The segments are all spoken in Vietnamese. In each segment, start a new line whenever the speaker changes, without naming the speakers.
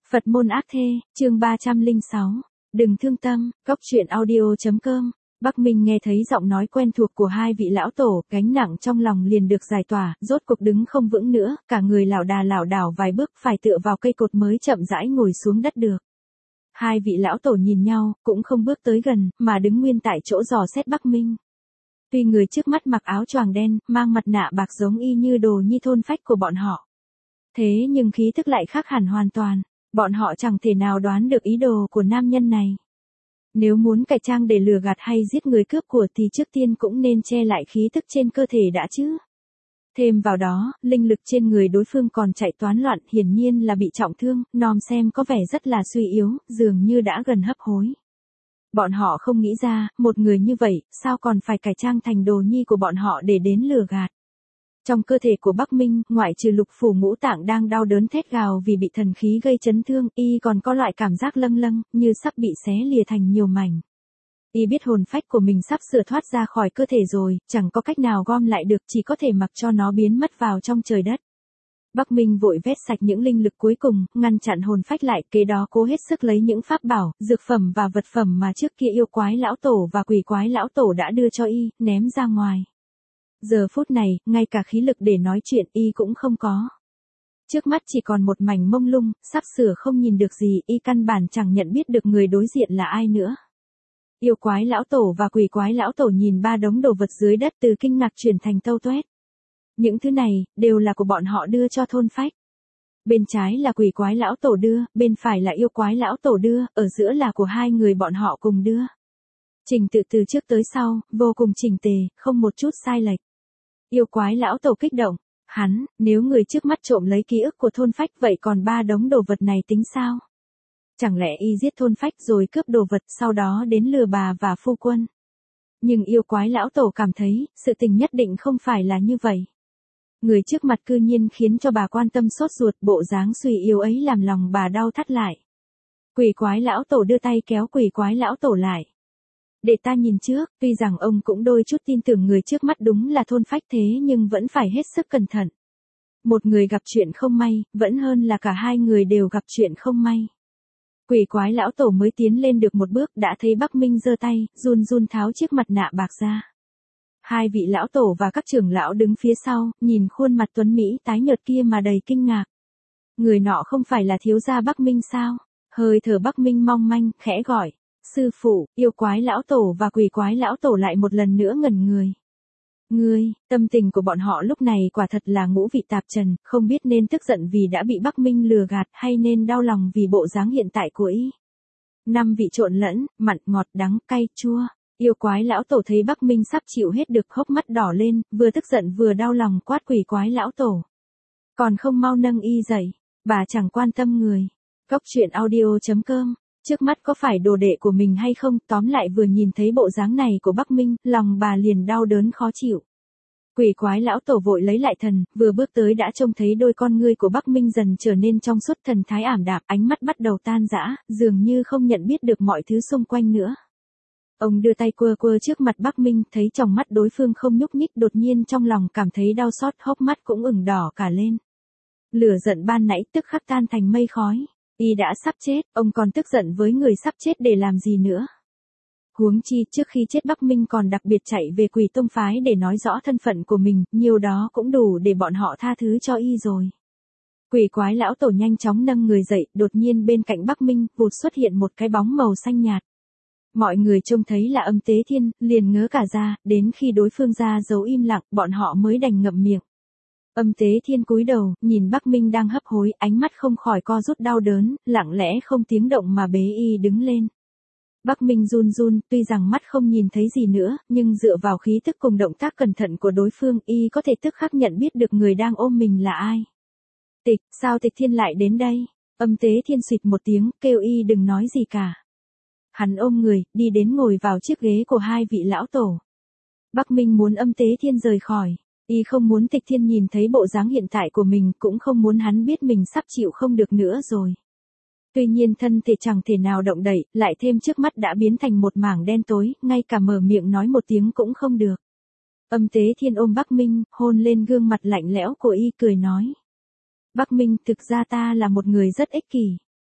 Phật môn ác thê, chương 306. Đừng thương tâm, góc truyện audio.com. Bắc Minh nghe thấy giọng nói quen thuộc của hai vị lão tổ, gánh nặng trong lòng liền được giải tỏa, rốt cuộc đứng không vững nữa, cả người lảo đà lảo đảo vài bước phải tựa vào cây cột mới chậm rãi ngồi xuống đất được. Hai vị lão tổ nhìn nhau, cũng không bước tới gần, mà đứng nguyên tại chỗ dò xét Bắc Minh. Tuy người trước mắt mặc áo choàng đen, mang mặt nạ bạc giống y như đồ nhi thôn phách của bọn họ. Thế nhưng khí thức lại khác hẳn hoàn toàn. Bọn họ chẳng thể nào đoán được ý đồ của nam nhân này. Nếu muốn cải trang để lừa gạt hay giết người cướp của thì trước tiên cũng nên che lại khí thức trên cơ thể đã chứ. Thêm vào đó, linh lực trên người đối phương còn chạy toán loạn, hiển nhiên là bị trọng thương, nom xem có vẻ rất là suy yếu, dường như đã gần hấp hối. Bọn họ không nghĩ ra, một người như vậy, sao còn phải cải trang thành đồ nhi của bọn họ để đến lừa gạt. Trong cơ thể của Bắc Minh, ngoại trừ lục phủ ngũ tạng đang đau đớn thét gào vì bị thần khí gây chấn thương, y còn có loại cảm giác lâng lâng, như sắp bị xé lìa thành nhiều mảnh. Y biết hồn phách của mình sắp sửa thoát ra khỏi cơ thể rồi, chẳng có cách nào gom lại được, chỉ có thể mặc cho nó biến mất vào trong trời đất. Bắc Minh vội vét sạch những linh lực cuối cùng, ngăn chặn hồn phách lại, kế đó cố hết sức lấy những pháp bảo, dược phẩm và vật phẩm mà trước kia yêu quái lão tổ và quỷ quái lão tổ đã đưa cho y, ném ra ngoài. Giờ phút này, ngay cả khí lực để nói chuyện y cũng không có. Trước mắt chỉ còn một mảnh mông lung, sắp sửa không nhìn được gì, y căn bản chẳng nhận biết được người đối diện là ai nữa. Yêu quái lão tổ và quỷ quái lão tổ nhìn ba đống đồ vật dưới đất từ kinh ngạc chuyển thành tâu tuét. Những thứ này, đều là của bọn họ đưa cho thôn phách. Bên trái là quỷ quái lão tổ đưa, bên phải là yêu quái lão tổ đưa, ở giữa là của hai người bọn họ cùng đưa. Trình tự từ trước tới sau, vô cùng chỉnh tề, không một chút sai lệch. Yêu quái lão tổ kích động, nếu người trước mắt trộm lấy ký ức của thôn phách vậy còn ba đống đồ vật này tính sao? Chẳng lẽ y giết thôn phách rồi cướp đồ vật sau đó đến lừa bà và phu quân? Nhưng yêu quái lão tổ cảm thấy, sự tình nhất định không phải là như vậy. Người trước mặt cư nhiên khiến cho bà quan tâm sốt ruột, bộ dáng suy yếu ấy làm lòng bà đau thắt lại. Quỷ quái lão tổ đưa tay kéo quỷ quái lão tổ lại. Để ta nhìn trước, tuy rằng ông cũng đôi chút tin tưởng người trước mắt đúng là thôn phách thế nhưng vẫn phải hết sức cẩn thận. Một người gặp chuyện không may, vẫn hơn là cả hai người đều gặp chuyện không may. Quỷ quái lão tổ mới tiến lên được một bước đã thấy Bắc Minh giơ tay, run run tháo chiếc mặt nạ bạc ra. Hai vị lão tổ và các trưởng lão đứng phía sau, nhìn khuôn mặt tuấn Mỹ tái nhợt kia mà đầy kinh ngạc. Người nọ không phải là thiếu gia Bắc Minh sao? Hơi thở Bắc Minh mong manh, khẽ gọi. Sư phụ, yêu quái lão tổ và quỷ quái lão tổ lại một lần nữa ngẩn người. Tâm tình của bọn họ lúc này quả thật là ngũ vị tạp trần, không biết nên tức giận vì đã bị Bắc Minh lừa gạt hay nên đau lòng vì bộ dáng hiện tại của y. Năm vị trộn lẫn, mặn, ngọt, đắng, cay, chua. Yêu quái lão tổ thấy Bắc Minh sắp chịu hết được hốc mắt đỏ lên, vừa tức giận vừa đau lòng quát quỷ quái lão tổ. Còn không mau nâng y dậy, bà chẳng quan tâm người. Góc truyện audio.com. Trước mắt có phải đồ đệ của mình hay không, tóm lại vừa nhìn thấy bộ dáng này của Bắc Minh, lòng bà liền đau đớn khó chịu. Quỷ quái lão tổ vội lấy lại thần, vừa bước tới đã trông thấy đôi con ngươi của Bắc Minh dần trở nên trong suốt, thần thái ảm đạm, ánh mắt bắt đầu tan rã, dường như không nhận biết được mọi thứ xung quanh nữa. Ông đưa tay quơ quơ trước mặt Bắc Minh, thấy trong mắt đối phương không nhúc nhích, đột nhiên trong lòng cảm thấy đau xót, hốc mắt cũng ửng đỏ cả lên. Lửa giận ban nãy tức khắc tan thành mây khói. Y đã sắp chết, ông còn tức giận với người sắp chết để làm gì nữa. Huống chi trước khi chết Bắc Minh còn đặc biệt chạy về Quỷ Tông phái để nói rõ thân phận của mình, nhiều đó cũng đủ để bọn họ tha thứ cho y rồi. Quỷ quái lão tổ nhanh chóng nâng người dậy, đột nhiên bên cạnh Bắc Minh, vụt xuất hiện một cái bóng màu xanh nhạt. Mọi người trông thấy là Âm Tế Thiên, liền ngớ cả ra, đến khi đối phương ra dấu im lặng, bọn họ mới đành ngậm miệng. Âm Tế Thiên cúi đầu, nhìn Bắc Minh đang hấp hối, ánh mắt không khỏi co rút đau đớn, lặng lẽ không tiếng động mà bế y đứng lên. Bắc Minh run run, tuy rằng mắt không nhìn thấy gì nữa, nhưng dựa vào khí tức cùng động tác cẩn thận của đối phương, y có thể tức khắc nhận biết được người đang ôm mình là ai. Sao Tịch Thiên lại đến đây? Âm Tế Thiên xụt một tiếng, kêu y đừng nói gì cả. Hắn ôm người, đi đến ngồi vào chiếc ghế của hai vị lão tổ. Bắc Minh muốn Âm Tế Thiên rời khỏi. Y không muốn Tịch Thiên nhìn thấy bộ dáng hiện tại của mình, cũng không muốn hắn biết mình sắp chịu không được nữa rồi. Tuy nhiên thân thể chẳng thể nào động đậy, lại thêm trước mắt đã biến thành một mảng đen tối, ngay cả mở miệng nói một tiếng cũng không được. Âm Tế Thiên ôm Bắc Minh, hôn lên gương mặt lạnh lẽo của y cười nói. Bắc Minh, thực ra ta là một người rất ích kỷ.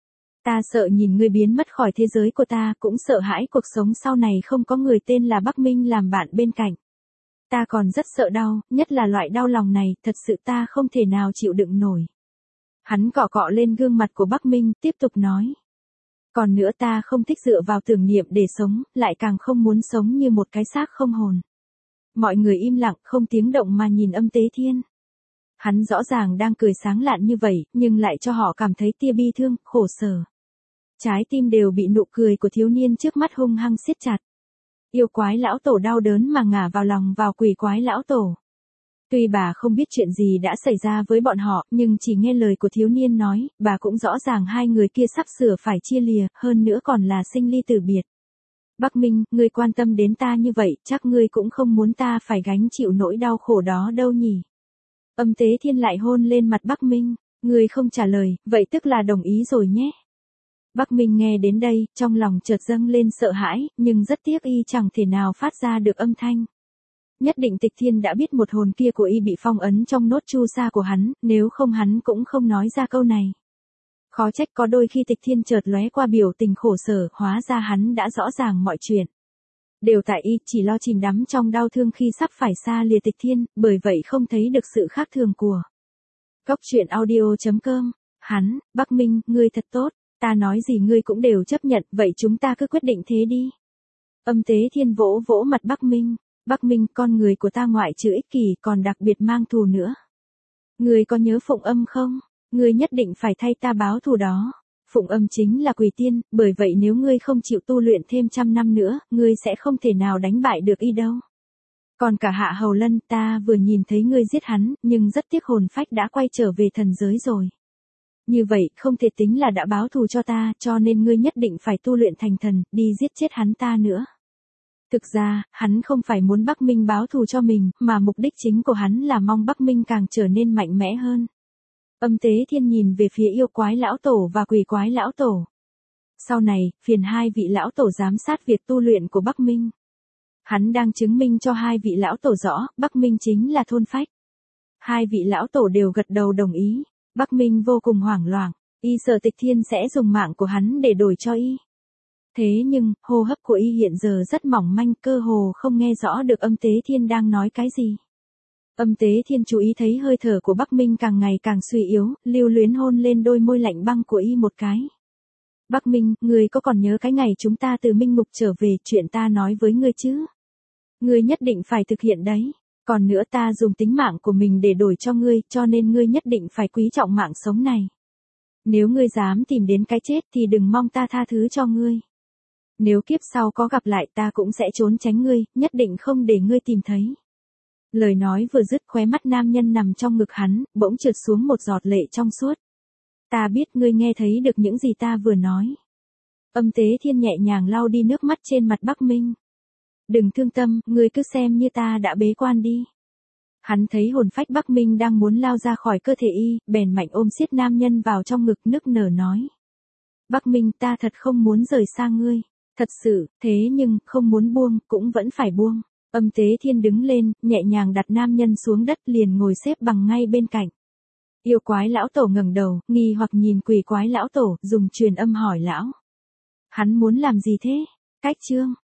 Ta sợ nhìn ngươi biến mất khỏi thế giới của ta, cũng sợ hãi cuộc sống sau này không có người tên là Bắc Minh làm bạn bên cạnh. Ta còn rất sợ đau, nhất là loại đau lòng này, thật sự ta không thể nào chịu đựng nổi. Hắn cọ cọ lên gương mặt của Bắc Minh, tiếp tục nói. Còn nữa ta không thích dựa vào tưởng niệm để sống, lại càng không muốn sống như một cái xác không hồn. Mọi người im lặng, không tiếng động mà nhìn Âm Tế Thiên. Hắn rõ ràng đang cười sáng lạn như vậy, nhưng lại cho họ cảm thấy tia bi thương, khổ sở. Trái tim đều bị nụ cười của thiếu niên trước mắt hung hăng siết chặt. Yêu quái lão tổ đau đớn mà ngả vào lòng vào quỷ quái lão tổ. Tuy bà không biết chuyện gì đã xảy ra với bọn họ, nhưng chỉ nghe lời của thiếu niên nói, bà cũng rõ ràng hai người kia sắp sửa phải chia lìa, hơn nữa còn là sinh ly tử biệt. Bắc Minh, ngươi quan tâm đến ta như vậy, chắc ngươi cũng không muốn ta phải gánh chịu nỗi đau khổ đó đâu nhỉ. Âm Tế Thiên lại hôn lên mặt Bắc Minh, ngươi không trả lời, vậy tức là đồng ý rồi nhé. Bắc Minh nghe đến đây, trong lòng chợt dâng lên sợ hãi, nhưng rất tiếc y chẳng thể nào phát ra được âm thanh. Nhất định Tịch Thiên đã biết một hồn kia của y bị phong ấn trong nốt chu sa của hắn, nếu không hắn cũng không nói ra câu này. Khó trách có đôi khi Tịch Thiên chợt lóe qua biểu tình khổ sở, hóa ra hắn đã rõ ràng mọi chuyện. Đều tại y chỉ lo chìm đắm trong đau thương khi sắp phải xa lìa Tịch Thiên, bởi vậy không thấy được sự khác thường của. Góc truyện audio.com. Hắn, Bắc Minh, ngươi thật tốt, ta nói gì ngươi cũng đều chấp nhận, vậy chúng ta cứ quyết định thế đi. Âm Tế Thiên vỗ vỗ mặt Bắc Minh. Bắc Minh, con người của ta ngoại trừ ích kỷ còn đặc biệt mang thù nữa. Ngươi có nhớ Phụng Âm không? Ngươi nhất định phải thay ta báo thù đó. Phụng Âm chính là quỷ tiên, bởi vậy nếu ngươi không chịu tu luyện thêm 100 năm nữa, ngươi sẽ không thể nào đánh bại được y đâu. Còn cả Hạ Hầu Lân, ta vừa nhìn thấy ngươi giết hắn, nhưng rất tiếc hồn phách đã quay trở về thần giới rồi. Như vậy, không thể tính là đã báo thù cho ta, cho nên ngươi nhất định phải tu luyện thành thần, đi giết chết hắn ta nữa. Thực ra, hắn không phải muốn Bắc Minh báo thù cho mình, mà mục đích chính của hắn là mong Bắc Minh càng trở nên mạnh mẽ hơn. Âm Tế Thiên nhìn về phía yêu quái lão tổ và quỷ quái lão tổ. Sau này, phiền hai vị lão tổ giám sát việc tu luyện của Bắc Minh. Hắn đang chứng minh cho hai vị lão tổ rõ, Bắc Minh chính là thôn phách. Hai vị lão tổ đều gật đầu đồng ý. Bắc Minh vô cùng hoảng loạn, y sợ Tịch Thiên sẽ dùng mạng của hắn để đổi cho y. Thế nhưng, hô hấp của y hiện giờ rất mỏng manh, cơ hồ không nghe rõ được Âm Tế Thiên đang nói cái gì. Âm Tế Thiên chú ý thấy hơi thở của Bắc Minh càng ngày càng suy yếu, lưu luyến hôn lên đôi môi lạnh băng của y một cái. Bắc Minh, ngươi có còn nhớ cái ngày chúng ta từ Minh Ngục trở về, chuyện ta nói với ngươi chứ? Ngươi nhất định phải thực hiện đấy. Còn nữa ta dùng tính mạng của mình để đổi cho ngươi, cho nên ngươi nhất định phải quý trọng mạng sống này. Nếu ngươi dám tìm đến cái chết thì đừng mong ta tha thứ cho ngươi. Nếu kiếp sau có gặp lại ta cũng sẽ trốn tránh ngươi, nhất định không để ngươi tìm thấy. Lời nói vừa dứt, khóe mắt nam nhân nằm trong ngực hắn, bỗng trượt xuống một giọt lệ trong suốt. Ta biết ngươi nghe thấy được những gì ta vừa nói. Âm Tế Thiên nhẹ nhàng lau đi nước mắt trên mặt Bắc Minh. Đừng thương tâm, ngươi cứ xem như ta đã bế quan đi. Hắn thấy hồn phách Bắc Minh đang muốn lao ra khỏi cơ thể y, bèn mạnh ôm siết nam nhân vào trong ngực nức nở nói. Bắc Minh, ta thật không muốn rời xa ngươi. Thật sự, thế nhưng, không muốn buông, cũng vẫn phải buông. Âm Tế Thiên đứng lên, nhẹ nhàng đặt nam nhân xuống đất liền ngồi xếp bằng ngay bên cạnh. Yêu quái lão tổ ngẩng đầu, nghi hoặc nhìn quỷ quái lão tổ, dùng truyền âm hỏi lão. Hắn muốn làm gì thế? Cách chương.